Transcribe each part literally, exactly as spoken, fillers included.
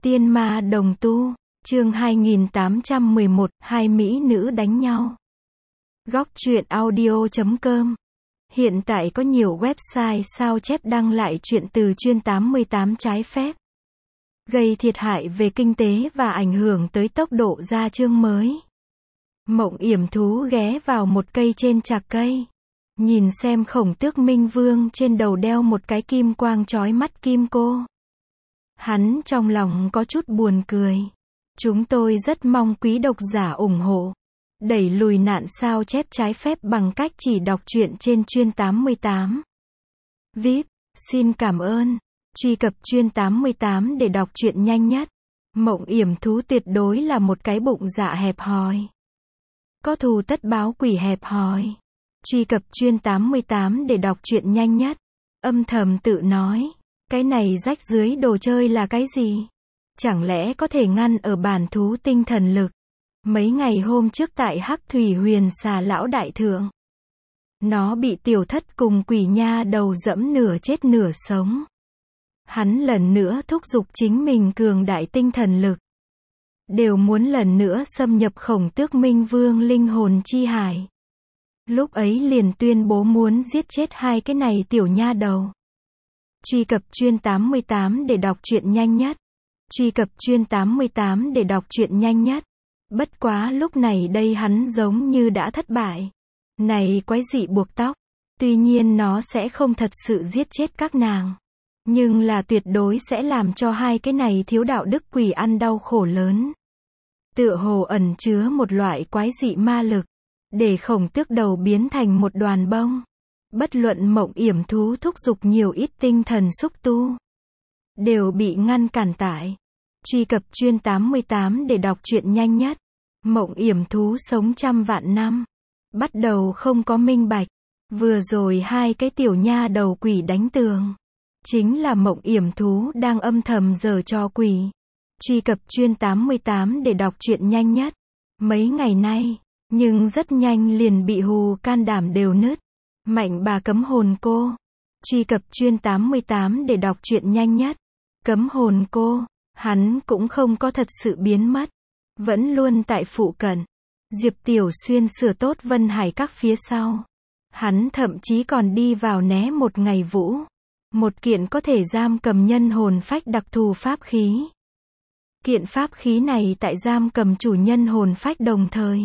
Tiên ma đồng tu, chương hai nghìn tám trăm mười một, hai mỹ nữ đánh nhau. Góc truyện audio chấm com. Hiện tại có nhiều website sao chép đăng lại truyện từ chuyên tám mươi tám trái phép, gây thiệt hại về kinh tế và ảnh hưởng tới tốc độ ra chương mới. Mộng yểm thú ghé vào một cây trên trạc cây, nhìn xem Khổng Tước Minh Vương trên đầu đeo một cái kim quang chói mắt kim cô. Hắn trong lòng có chút buồn cười. Chúng tôi rất mong quý độc giả ủng hộ, đẩy lùi nạn sao chép trái phép bằng cách chỉ đọc truyện trên chuyên tám mươi tám. vê i pê, xin cảm ơn. Truy cập chuyên tám mươi tám để đọc truyện nhanh nhất. Mộng yểm thú tuyệt đối là một cái bụng dạ hẹp hòi. Có thù tất báo quỷ hẹp hòi. Truy cập chuyên tám mươi tám để đọc truyện nhanh nhất. Âm thầm tự nói, cái này rách dưới đồ chơi là cái gì? Chẳng lẽ có thể ngăn ở bản thú tinh thần lực? Mấy ngày hôm trước tại Hắc Thủy Huyền Xà Lão Đại Thượng, nó bị tiểu thất cùng quỷ nha đầu dẫm nửa chết nửa sống. Hắn lần nữa thúc giục chính mình cường đại tinh thần lực, đều muốn lần nữa xâm nhập Khổng Tước Minh Vương linh hồn chi hải. Lúc ấy liền tuyên bố muốn giết chết hai cái này tiểu nha đầu. Truy cập chuyên tám mươi tám để đọc truyện nhanh nhất. Truy cập chuyên tám mươi tám để đọc truyện nhanh nhất. Bất quá lúc này đây hắn giống như đã thất bại. Này quái dị buộc tóc. Tuy nhiên nó sẽ không thật sự giết chết các nàng, nhưng là tuyệt đối sẽ làm cho hai cái này thiếu đạo đức quỷ ăn đau khổ lớn. Tựa hồ ẩn chứa một loại quái dị ma lực, để Khổng Tước đầu biến thành một đoàn bông. Bất luận mộng yểm thú thúc giục nhiều ít tinh thần xúc tu, đều bị ngăn cản tại. Truy cập chuyên tám mươi tám để đọc truyện nhanh nhất. Mộng yểm thú sống trăm vạn năm, bắt đầu không có minh bạch. Vừa rồi hai cái tiểu nha đầu quỷ đánh tường, chính là mộng yểm thú đang âm thầm giở trò quỷ. Truy cập chuyên tám mươi tám để đọc truyện nhanh nhất. Mấy ngày nay, nhưng rất nhanh liền bị hù can đảm đều nứt. Mạnh bà cấm hồn cô. Truy cập chuyên tám mươi tám để đọc truyện nhanh nhất. Cấm hồn cô, hắn cũng không có thật sự biến mất, vẫn luôn tại phụ cận. Diệp Tiểu Xuyên sửa tốt Vân Hải Các phía sau. Hắn thậm chí còn đi vào né một ngày vũ. Một kiện có thể giam cầm nhân hồn phách đặc thù pháp khí. Kiện pháp khí này tại giam cầm chủ nhân hồn phách đồng thời.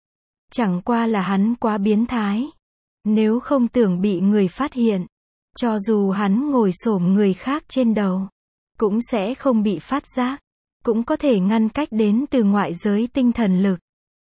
Chẳng qua là hắn quá biến thái. Nếu không tưởng bị người phát hiện, cho dù hắn ngồi xổm người khác trên đầu, cũng sẽ không bị phát giác, cũng có thể ngăn cách đến từ ngoại giới tinh thần lực,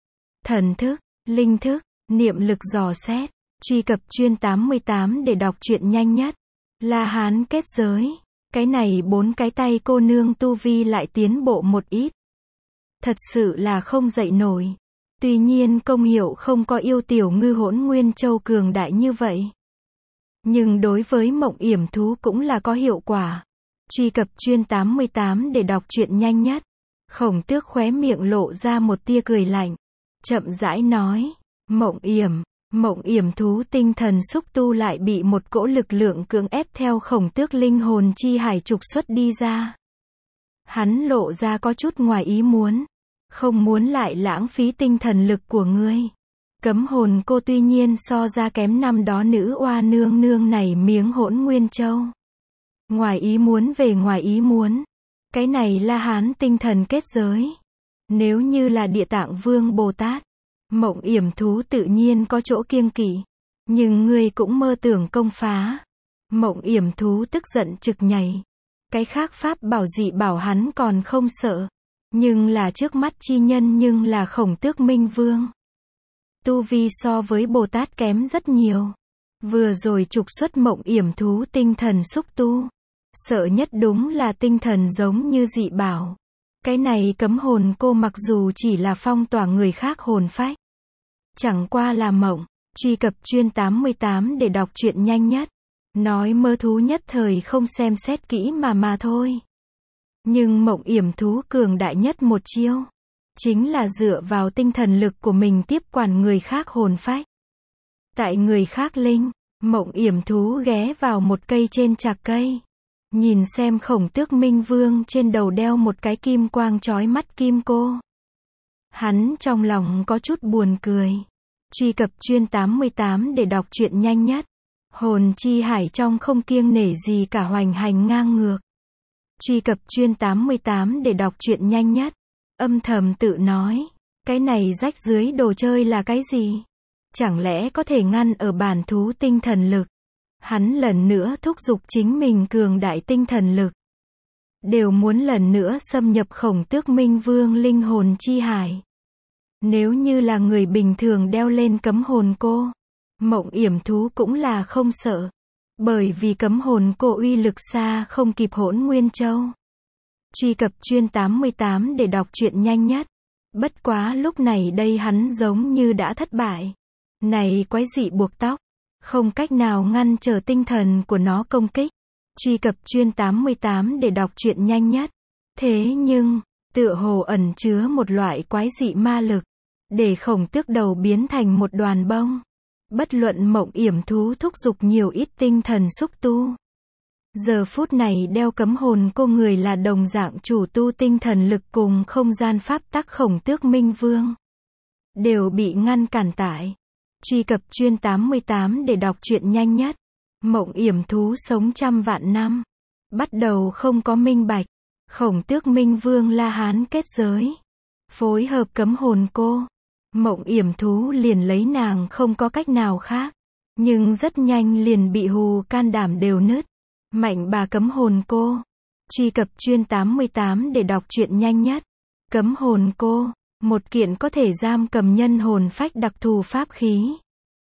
thần thức, linh thức, niệm lực dò xét. Truy cập chuyên tám mươi tám để đọc truyện nhanh nhất. La Hán kết giới. Cái này bốn cái tay cô nương tu vi lại tiến bộ một ít. Thật sự là không dậy nổi. Tuy nhiên công hiệu không có yêu tiểu ngư Hỗn Nguyên Châu cường đại như vậy, nhưng đối với mộng yểm thú cũng là có hiệu quả. Truy cập chuyên tám mươi tám để đọc truyện nhanh nhất. Khổng Tước khóe miệng lộ ra một tia cười lạnh, chậm rãi nói, mộng yểm, mộng yểm thú tinh thần xúc tu lại bị một cỗ lực lượng cưỡng ép theo Khổng Tước linh hồn chi hải trục xuất đi ra. Hắn lộ ra có chút ngoài ý muốn, không muốn lại lãng phí tinh thần lực của ngươi. Cấm hồn cô tuy nhiên so ra kém năm đó nữ oa nương nương này miếng Hỗn Nguyên Châu. Ngoài ý muốn về ngoài ý muốn, cái này La Hán tinh thần kết giới. Nếu như là Địa Tạng Vương Bồ Tát, mộng yểm thú tự nhiên có chỗ kiêng kỵ, nhưng ngươi cũng mơ tưởng công phá. Mộng yểm thú tức giận trực nhảy. Cái khác pháp bảo dị bảo hắn còn không sợ, nhưng là trước mắt chi nhân nhưng là Khổng Tước Minh Vương. Tu vi so với Bồ Tát kém rất nhiều. Vừa rồi trục xuất mộng yểm thú tinh thần xúc tu, sợ nhất đúng là tinh thần giống như dị bảo. Cái này cấm hồn cô mặc dù chỉ là phong tỏa người khác hồn phách, chẳng qua là mộng. Truy cập chuyên tám mươi tám để đọc truyện nhanh nhất. Nói mơ thú nhất thời không xem xét kỹ mà mà thôi. Nhưng mộng yểm thú cường đại nhất một chiêu, chính là dựa vào tinh thần lực của mình tiếp quản người khác hồn phách. Tại người khác linh, mộng yểm thú ghé vào một cây trên trạc cây, Nhìn xem Khổng Tước Minh Vương trên đầu đeo một cái kim quang chói mắt kim cô. Hắn trong lòng có chút buồn cười. Truy cập chuyên tám mươi tám để đọc truyện nhanh nhất. Hồn chi hải trong không kiêng nể gì cả hoành hành ngang ngược. Truy cập chuyên tám mươi tám để đọc truyện nhanh nhất. Âm thầm tự nói, cái này rách dưới đồ chơi là cái gì? Chẳng lẽ có thể ngăn ở bản thú tinh thần lực? Hắn lần nữa thúc giục chính mình cường đại tinh thần lực. Đều muốn lần nữa xâm nhập Khổng Tước Minh Vương linh hồn chi hải. Nếu như là người bình thường đeo lên cấm hồn cô, Mộng Yểm Thú cũng là không sợ. Bởi vì cấm hồn cô uy lực xa không kịp Hỗn Nguyên Châu. Truy cập chuyên tám mươi tám để đọc truyện nhanh nhất. Bất quá lúc này đây hắn giống như đã thất bại. Này quái dị buộc tóc, không cách nào ngăn trở tinh thần của nó công kích. Truy cập chuyên tám mươi tám để đọc truyện nhanh nhất. Thế nhưng, tựa hồ ẩn chứa một loại quái dị ma lực, để Khổng Tước đầu biến thành một đoàn bông. Bất luận Mộng Yểm Thú thúc giục nhiều ít tinh thần xúc tu. Giờ phút này đeo cấm hồn cô người là đồng dạng chủ tu tinh thần lực cùng không gian pháp tắc Khổng Tước Minh Vương. Đều bị ngăn cản tại. Truy cập chuyên tám mươi tám để đọc truyện nhanh nhất. Mộng Yểm Thú sống trăm vạn năm. Bắt đầu không có minh bạch. Khổng Tước Minh Vương La Hán kết giới. Phối hợp cấm hồn cô. Mộng Yểm Thú liền lấy nàng không có cách nào khác. Nhưng rất nhanh liền bị hù can đảm đều nứt. Mạnh bà cấm hồn cô. Truy cập chuyên tám mươi tám để đọc truyện nhanh nhất. Cấm hồn cô. Một kiện có thể giam cầm nhân hồn phách đặc thù pháp khí.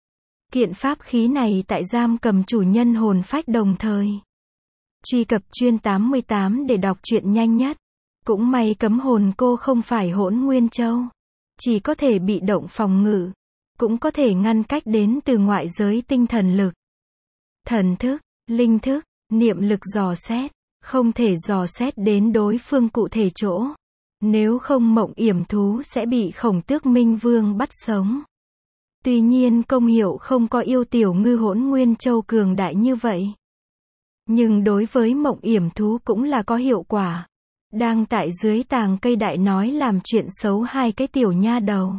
Kiện pháp khí này tại giam cầm chủ nhân hồn phách đồng thời. Truy cập chuyên tám mươi tám để đọc truyện nhanh nhất. Cũng may cấm hồn cô không phải Hỗn Nguyên Châu. Chỉ có thể bị động phòng ngự. Cũng có thể ngăn cách đến từ ngoại giới tinh thần lực. Thần thức, linh thức, niệm lực dò xét. Không thể dò xét đến đối phương cụ thể chỗ. Nếu không Mộng Yểm Thú sẽ bị Khổng Tước Minh Vương bắt sống. Tuy nhiên công hiệu không có yêu tiểu ngư Hỗn Nguyên Châu cường đại như vậy. Nhưng đối với Mộng Yểm Thú cũng là có hiệu quả. Đang tại dưới tàng cây đại nói làm chuyện xấu hai cái tiểu nha đầu.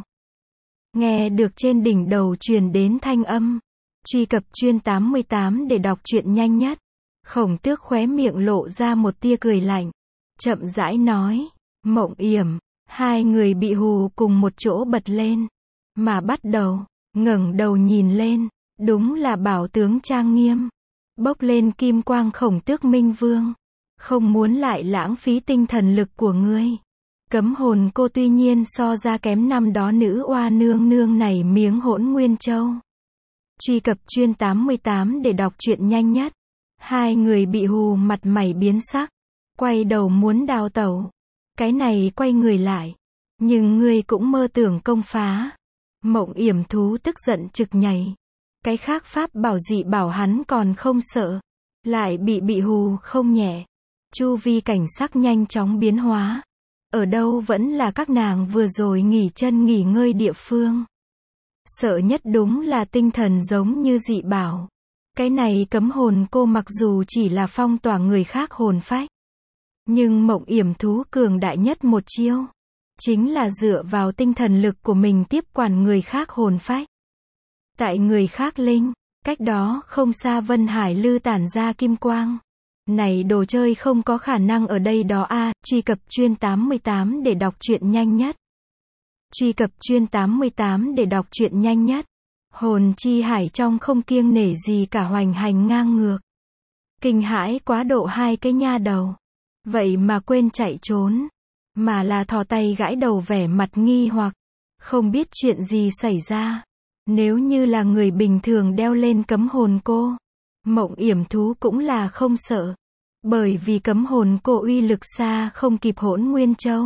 Nghe được trên đỉnh đầu truyền đến thanh âm. Truy cập chuyên tám mươi tám để đọc truyện nhanh nhất. Khổng Tước khóe miệng lộ ra một tia cười lạnh. Chậm rãi nói. Mộng Yểm. Hai người bị hù cùng một chỗ bật lên. Mà bắt đầu. Ngẩng đầu nhìn lên. Đúng là bảo tướng trang nghiêm. Bốc lên kim quang Khổng Tước Minh Vương. Không muốn lại lãng phí tinh thần lực của ngươi. Cấm hồn cô tuy nhiên so ra kém năm đó nữ oa nương nương này miếng Hỗn Nguyên Châu. Truy cập chuyên tám mươi tám để đọc truyện nhanh nhất. Hai người bị hù mặt mày biến sắc. Quay đầu muốn đào tẩu. Cái này quay người lại. Nhưng ngươi cũng mơ tưởng công phá. Mộng Yểm Thú tức giận trực nhảy. Cái khác pháp bảo dị bảo hắn còn không sợ. Lại bị bị hù không nhẹ. Chu vi cảnh sắc nhanh chóng biến hóa. Ở đâu vẫn là các nàng vừa rồi nghỉ chân nghỉ ngơi địa phương. Sợ nhất đúng là tinh thần giống như dị bảo. Cái này cấm hồn cô mặc dù chỉ là phong tỏa người khác hồn phách. Nhưng Mộng Yểm Thú cường đại nhất một chiêu. Chính là dựa vào tinh thần lực của mình tiếp quản người khác hồn phách. Tại người khác linh, cách đó không xa Vân Hải Lư tản ra kim quang. Này đồ chơi không có khả năng ở đây đó a. À, truy cập chuyên tám mươi tám để đọc truyện nhanh nhất. Truy cập chuyên tám mươi tám để đọc truyện nhanh nhất. Hồn chi hải trong không kiêng nể gì cả hoành hành ngang ngược. Kinh hãi quá độ hai cái nha đầu. Vậy mà quên chạy trốn. Mà là thò tay gãi đầu vẻ mặt nghi hoặc. Không biết chuyện gì xảy ra. Nếu như là người bình thường đeo lên cấm hồn cô. Mộng Yểm Thú cũng là không sợ. Bởi vì cấm hồn cô uy lực xa không kịp Hỗn Nguyên Châu.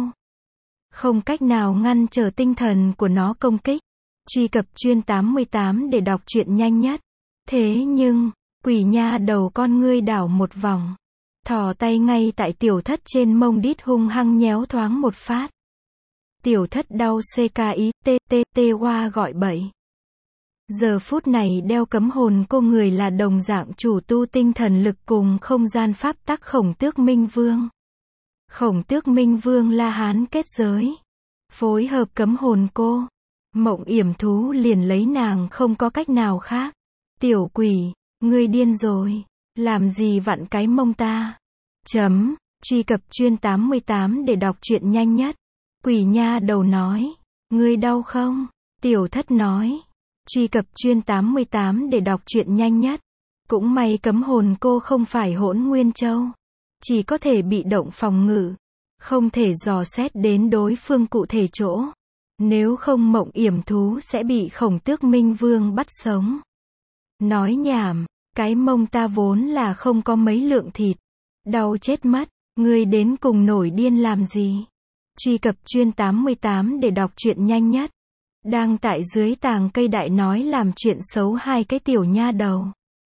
Không cách nào ngăn trở tinh thần của nó công kích. Truy cập chuyên tám mươi tám để đọc truyện nhanh nhất. Thế nhưng, quỷ nha đầu con ngươi đảo một vòng. Thò tay ngay tại tiểu thất trên mông đít hung hăng nhéo thoáng một phát. Tiểu thất đau xê ca ý tê tê tê hoa gọi bậy. Giờ phút này đeo cấm hồn cô người là đồng dạng chủ tu tinh thần lực cùng không gian pháp tắc Khổng Tước Minh Vương. Khổng Tước Minh Vương La Hán kết giới, phối hợp cấm hồn cô. Mộng yểm thú liền lấy nàng không có cách nào khác. Tiểu quỷ, ngươi điên rồi, làm gì vặn cái mông ta. Chấm, truy cập chuyên tám mươi tám để đọc truyện nhanh nhất. Quỷ nha đầu nói, ngươi đau không? Tiểu thất nói, truy cập chuyên tám mươi tám để đọc truyện nhanh nhất. Cũng may cấm hồn cô không phải Hỗn Nguyên Châu, chỉ có thể bị động phòng ngự, không thể dò xét đến đối phương cụ thể chỗ. Nếu không mộng yểm thú sẽ bị Khổng Tước Minh Vương bắt sống. Nói nhảm, cái mông ta vốn là không có mấy lượng thịt. Đau chết mất, ngươi đến cùng nổi điên làm gì? Truy cập chuyên tám mươi tám để đọc truyện nhanh nhất. Đang tại dưới tàng cây đại nói làm chuyện xấu hai cái tiểu nha đầu.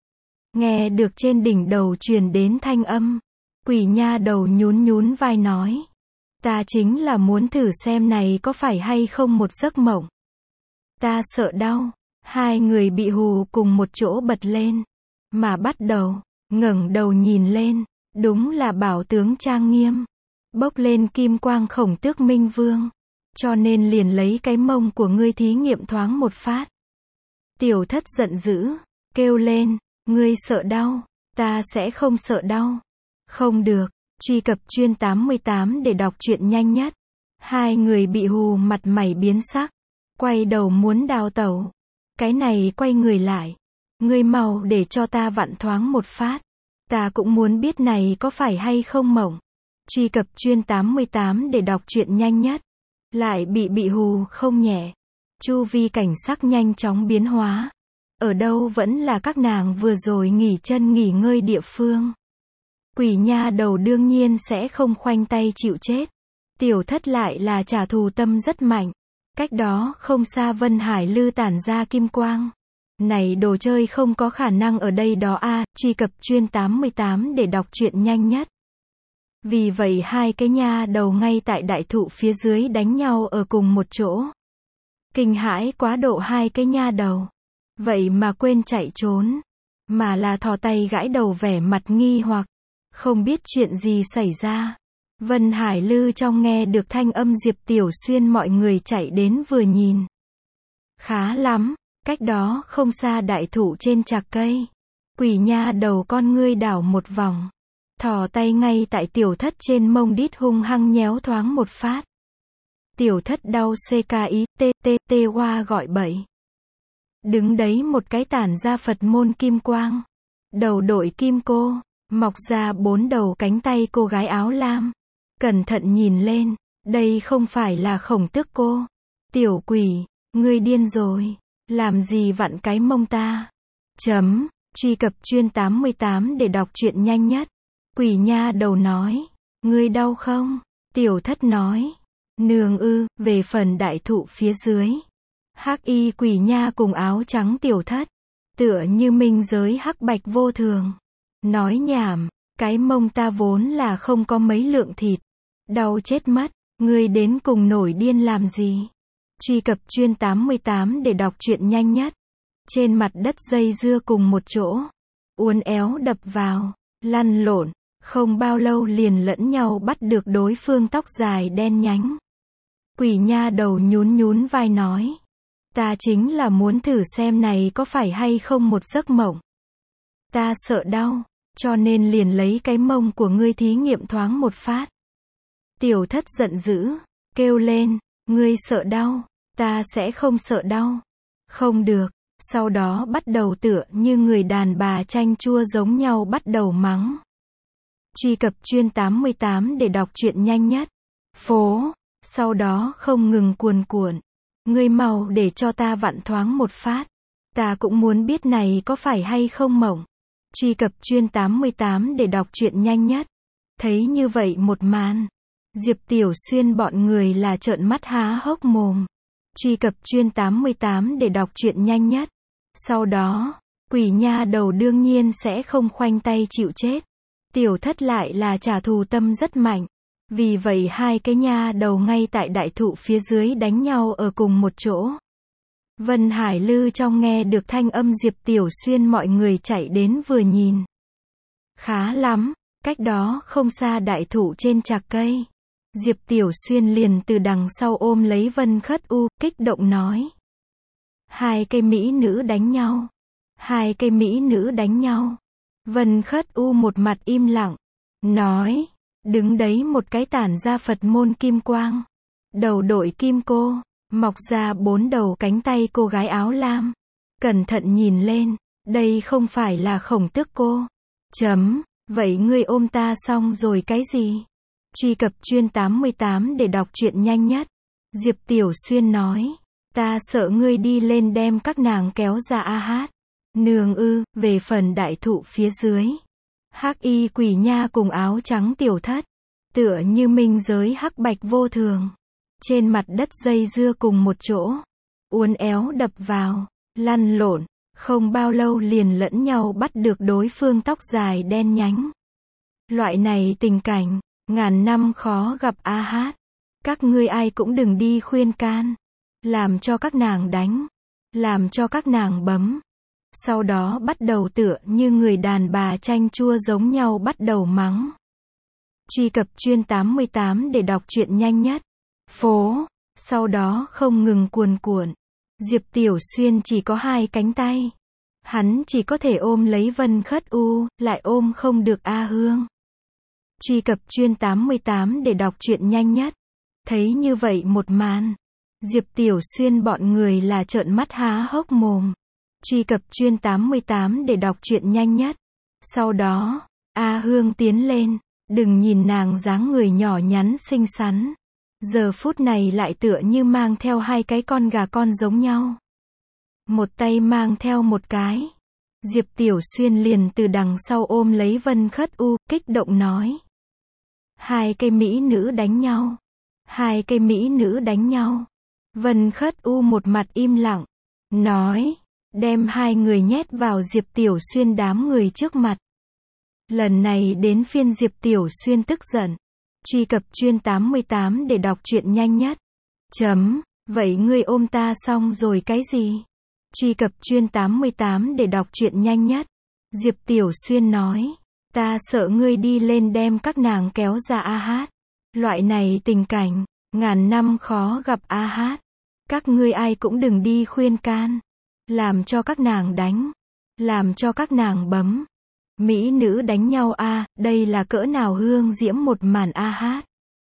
Nghe được trên đỉnh đầu truyền đến thanh âm. Quỷ nha đầu nhún nhún vai nói. Ta chính là muốn thử xem này có phải hay không một giấc mộng. Ta sợ đau. Hai người bị hù cùng một chỗ bật lên. Mà bắt đầu, ngẩng đầu nhìn lên. Đúng là bảo tướng trang nghiêm. Bốc lên kim quang Khổng Tước Minh Vương. Cho nên liền lấy cái mông của ngươi thí nghiệm thoáng một phát. Tiểu thất giận dữ, kêu lên, ngươi sợ đau, ta sẽ không sợ đau. Không được, truy cập chuyên tám mươi tám để đọc truyện nhanh nhất. Hai người bị hù mặt mày biến sắc, quay đầu muốn đào tẩu. Cái này quay người lại, ngươi mau để cho ta vặn thoáng một phát. Ta cũng muốn biết này có phải hay không mộng. Truy cập chuyên tám mươi tám để đọc truyện nhanh nhất. Lại bị bị hù không nhẹ. Chu vi cảnh sắc nhanh chóng biến hóa. Ở đâu vẫn là các nàng vừa rồi nghỉ chân nghỉ ngơi địa phương. Quỷ nha đầu đương nhiên sẽ không khoanh tay chịu chết. Tiểu thất lại là trả thù tâm rất mạnh. Cách đó không xa Vân Hải Lư tản ra kim quang. Này đồ chơi không có khả năng ở đây đó a. À, truy cập chuyên tám mươi tám để đọc truyện nhanh nhất. Vì vậy hai cái nha đầu ngay tại đại thụ phía dưới đánh nhau ở cùng một chỗ. Kinh hãi quá độ hai cái nha đầu. Vậy mà quên chạy trốn. Mà là thò tay gãi đầu vẻ mặt nghi hoặc. Không biết chuyện gì xảy ra. Vân Hải Lư trong nghe được thanh âm Diệp Tiểu Xuyên mọi người chạy đến vừa nhìn. Khá lắm, cách đó không xa đại thụ trên chạc cây. Quỷ nha đầu con ngươi đảo một vòng. Thò tay ngay tại tiểu thất trên mông đít hung hăng nhéo thoáng một phát. Tiểu thất đau xê ca ý tê tê tê hoa gọi bậy. Đứng đấy một cái tản ra Phật môn kim quang. Đầu đội kim cô, mọc ra bốn đầu cánh tay cô gái áo lam. Cẩn thận nhìn lên, đây không phải là Khổng Tước cô. Tiểu quỷ, ngươi điên rồi, làm gì vặn cái mông ta. Chấm, truy cập chuyên tám mươi tám để đọc truyện nhanh nhất. Quỷ nha đầu nói, ngươi đau không? Tiểu thất nói, nương ư, về phần đại thụ phía dưới. Hắc y quỷ nha cùng áo trắng tiểu thất, tựa như minh giới hắc bạch vô thường. Nói nhảm, cái mông ta vốn là không có mấy lượng thịt. Đau chết mất, ngươi đến cùng nổi điên làm gì? Truy cập chuyên tám mươi tám để đọc truyện nhanh nhất. Trên mặt đất dây dưa cùng một chỗ. Uốn éo đập vào, lăn lộn. Không bao lâu liền lẫn nhau bắt được đối phương tóc dài đen nhánh. Quỷ nha đầu nhún nhún vai nói. Ta chính là muốn thử xem này có phải hay không một giấc mộng. Ta sợ đau, cho nên liền lấy cái mông của ngươi thí nghiệm thoáng một phát. Tiểu thất giận dữ, kêu lên, ngươi sợ đau, ta sẽ không sợ đau. Không được, sau đó bắt đầu tựa như người đàn bà chanh chua giống nhau bắt đầu mắng. Truy cập chuyên tám mươi tám để đọc truyện nhanh nhất. Phố, sau đó không ngừng cuồn cuộn. Ngươi mau để cho ta vặn thoáng một phát. Ta cũng muốn biết này có phải hay không mộng. Truy cập chuyên tám mươi tám để đọc truyện nhanh nhất. Thấy như vậy một màn. Diệp Tiểu Xuyên bọn người là trợn mắt há hốc mồm. Truy cập chuyên tám mươi tám để đọc truyện nhanh nhất. Sau đó, quỷ nha đầu đương nhiên sẽ không khoanh tay chịu chết. Tiểu thất lại là trả thù tâm rất mạnh. Vì vậy hai cái nha đầu ngay tại đại thụ phía dưới đánh nhau ở cùng một chỗ. Vân Hải Lư trong nghe được thanh âm Diệp Tiểu Xuyên, mọi người chạy đến vừa nhìn. Khá lắm, cách đó không xa đại thụ trên trạc cây. Diệp Tiểu Xuyên liền từ đằng sau ôm lấy Vân Khất U, kích động nói. Hai cây mỹ nữ đánh nhau. Hai cây mỹ nữ đánh nhau. Vân Khất U một mặt im lặng. Nói. Đứng đấy một cái tản ra Phật môn kim quang. Đầu đội kim cô. Mọc ra bốn đầu cánh tay cô gái áo lam. Cẩn thận nhìn lên. Đây không phải là Khổng Tước cô. Chấm. Vậy ngươi ôm ta xong rồi cái gì? Truy cập chuyên tám mươi tám để đọc truyện nhanh nhất. Diệp Tiểu Xuyên nói. Ta sợ ngươi đi lên đem các nàng kéo ra a hát. Nương ư, về phần đại thụ phía dưới. Hắc y quỷ nha cùng áo trắng tiểu thất. Tựa như minh giới hắc bạch vô thường. Trên mặt đất dây dưa cùng một chỗ. Uốn éo đập vào. Lăn lộn. Không bao lâu liền lẫn nhau bắt được đối phương tóc dài đen nhánh. Loại này tình cảnh. Ngàn năm khó gặp a hát. Các ngươi ai cũng đừng đi khuyên can. Làm cho các nàng đánh. Làm cho các nàng bấm. Sau đó bắt đầu tựa như người đàn bà chanh chua giống nhau bắt đầu mắng. Truy cập chuyên tám mươi tám để đọc truyện nhanh nhất. Phố. Sau đó không ngừng cuồn cuộn. Diệp Tiểu Xuyên chỉ có hai cánh tay. Hắn chỉ có thể ôm lấy Vân Khất U, lại ôm không được A Hương. Truy cập chuyên tám mươi tám để đọc truyện nhanh nhất. Thấy như vậy một màn. Diệp Tiểu Xuyên bọn người là trợn mắt há hốc mồm. Truy cập chuyên tám mươi tám để đọc truyện nhanh nhất. Sau đó, A Hương tiến lên. Đừng nhìn nàng dáng người nhỏ nhắn xinh xắn. Giờ phút này lại tựa như mang theo hai cái con gà con giống nhau. Một tay mang theo một cái. Diệp Tiểu Xuyên liền từ đằng sau ôm lấy Vân Khất U, kích động nói. Hai cây mỹ nữ đánh nhau. Hai cây mỹ nữ đánh nhau. Vân Khất U một mặt im lặng. Nói. Đem hai người nhét vào Diệp Tiểu Xuyên đám người trước mặt. Lần này đến phiên Diệp Tiểu Xuyên tức giận. Truy cập chuyên tám mươi tám để đọc truyện nhanh nhất. Chấm. Vậy ngươi ôm ta xong rồi cái gì? Truy cập chuyên tám mươi tám để đọc truyện nhanh nhất. Diệp Tiểu Xuyên nói. Ta sợ ngươi đi lên đem các nàng kéo ra a hát. Loại này tình cảnh. Ngàn năm khó gặp a hát. Các ngươi ai cũng đừng đi khuyên can. Làm cho các nàng đánh. Làm cho các nàng bấm. Mỹ nữ đánh nhau a, đây là cỡ nào hương diễm một màn a hát.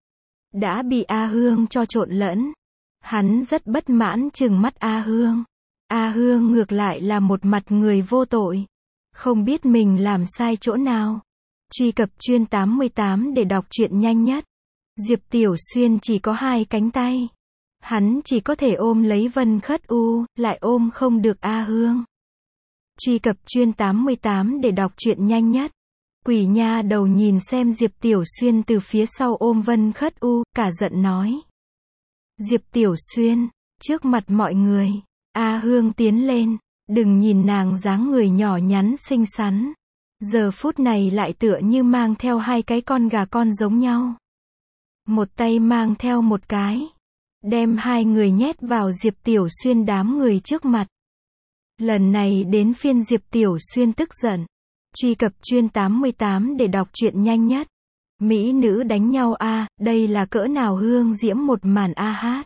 Đã bị A Hương cho trộn lẫn. Hắn rất bất mãn trừng mắt A Hương. A Hương ngược lại là một mặt người vô tội. Không biết mình làm sai chỗ nào. Truy cập chuyên tám mươi tám để đọc truyện nhanh nhất. Diệp Tiểu Xuyên chỉ có hai cánh tay. Hắn chỉ có thể ôm lấy Vân Khất U, lại ôm không được A Hương. Truy cập chuyên tám mươi tám để đọc truyện nhanh nhất. Quỷ nha đầu nhìn xem Diệp Tiểu Xuyên từ phía sau ôm Vân Khất U, cả giận nói. Diệp Tiểu Xuyên, trước mặt mọi người, A Hương tiến lên, đừng nhìn nàng dáng người nhỏ nhắn xinh xắn. Giờ phút này lại tựa như mang theo hai cái con gà con giống nhau. Một tay mang theo một cái. Đem hai người nhét vào Diệp Tiểu Xuyên đám người trước mặt. Lần này đến phiên Diệp Tiểu Xuyên tức giận. Truy cập chuyên tám mươi tám để đọc truyện nhanh nhất. Mỹ nữ đánh nhau a, đây là cỡ nào hương diễm một màn a hát.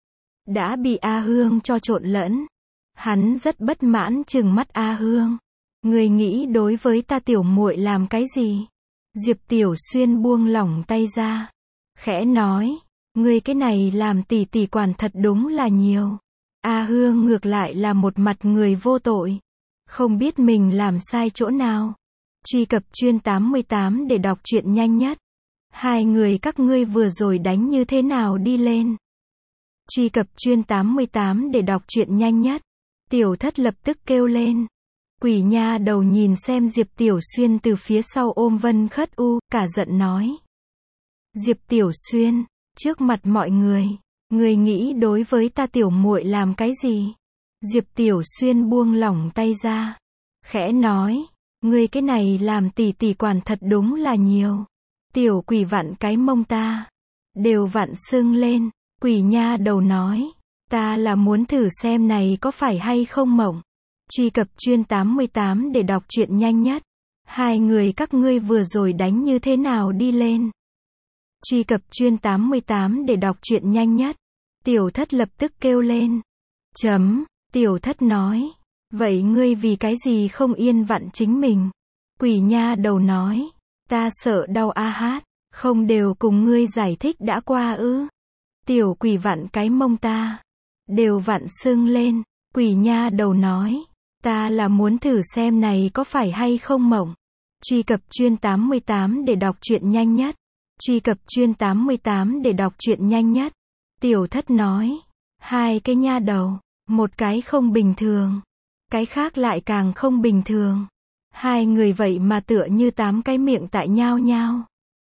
Đã bị A Hương cho trộn lẫn. Hắn rất bất mãn trừng mắt A Hương. Người nghĩ đối với ta tiểu muội làm cái gì? Diệp Tiểu Xuyên buông lỏng tay ra. Khẽ nói. Người cái này làm tỷ tỷ quản thật đúng là nhiều. A Hương ngược lại là một mặt người vô tội. Không biết mình làm sai chỗ nào. Truy cập chuyên tám mươi tám để đọc truyện nhanh nhất. Hai người các ngươi vừa rồi đánh như thế nào đi lên? Truy cập chuyên tám mươi tám để đọc truyện nhanh nhất. Tiểu thất lập tức kêu lên. Quỷ nha đầu nhìn xem Diệp Tiểu Xuyên từ phía sau ôm Vân Khất U, cả giận nói. Diệp Tiểu Xuyên, trước mặt mọi người, người nghĩ đối với ta tiểu muội làm cái gì? Diệp Tiểu Xuyên buông lỏng tay ra. Khẽ nói. Người cái này làm tỷ tỷ quản thật đúng là nhiều. Tiểu quỷ vặn cái mông ta. Đều vặn sưng lên. Quỷ nha đầu nói. Ta là muốn thử xem này có phải hay không mộng. Truy cập chuyên tám mươi tám để đọc truyện nhanh nhất. Hai người các ngươi vừa rồi đánh như thế nào đi lên? Truy cập chuyên tám mươi tám để đọc truyện nhanh nhất. Tiểu thất lập tức kêu lên. Chấm, tiểu thất nói. Vậy ngươi vì cái gì không yên vặn chính mình? Quỷ nha đầu nói. Ta sợ đau a hát, không đều cùng ngươi giải thích đã qua ư? Tiểu quỷ vặn cái mông ta. Đều vặn sưng lên. Quỷ nha đầu nói. Ta là muốn thử xem này có phải hay không mộng. Truy cập chuyên tám mươi tám để đọc truyện nhanh nhất. Truy cập chuyên tám mươi tám để đọc truyện nhanh nhất. Tiểu thất nói. Hai cái nha đầu. Một cái không bình thường. Cái khác lại càng không bình thường. Hai người vậy mà tựa như tám cái miệng tại nhao nhao.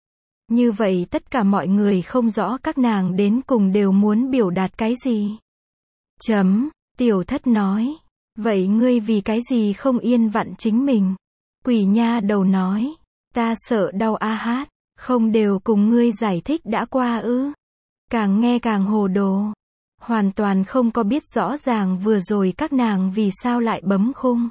Như vậy tất cả mọi người không rõ các nàng đến cùng đều muốn biểu đạt cái gì. Chấm, tiểu thất nói. Vậy ngươi vì cái gì không yên vặn chính mình? Quỷ nha đầu nói. Ta sợ đau a hát, không đều cùng ngươi giải thích đã qua ư? Càng nghe càng hồ đồ. Hoàn toàn không có biết rõ ràng vừa rồi các nàng vì sao lại bấm khung.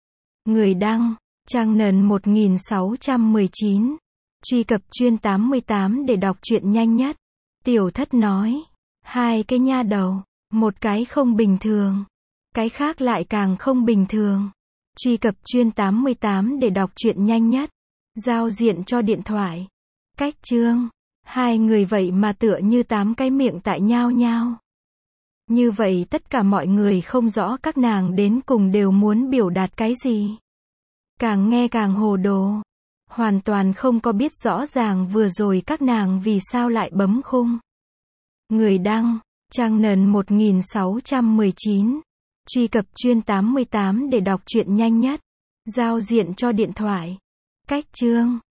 Người đăng, trang nền một nghìn sáu trăm mười chín. Truy cập chuyên tám mươi tám để đọc truyện nhanh nhất. Tiểu thất nói. Hai cái nha đầu. Một cái không bình thường. Cái khác lại càng không bình thường. Truy cập chuyên tám mươi tám để đọc truyện nhanh nhất. Giao diện cho điện thoại. Cách chương. Hai người vậy mà tựa như tám cái miệng tại nhao nhao. Như vậy tất cả mọi người không rõ các nàng đến cùng đều muốn biểu đạt cái gì. Càng nghe càng hồ đồ. Hoàn toàn không có biết rõ ràng vừa rồi các nàng vì sao lại bấm khung. Người đăng, trang nền một nghìn sáu trăm mười chín. Truy cập chuyên tám mươi tám để đọc truyện nhanh nhất. Giao diện cho điện thoại. Cách chương.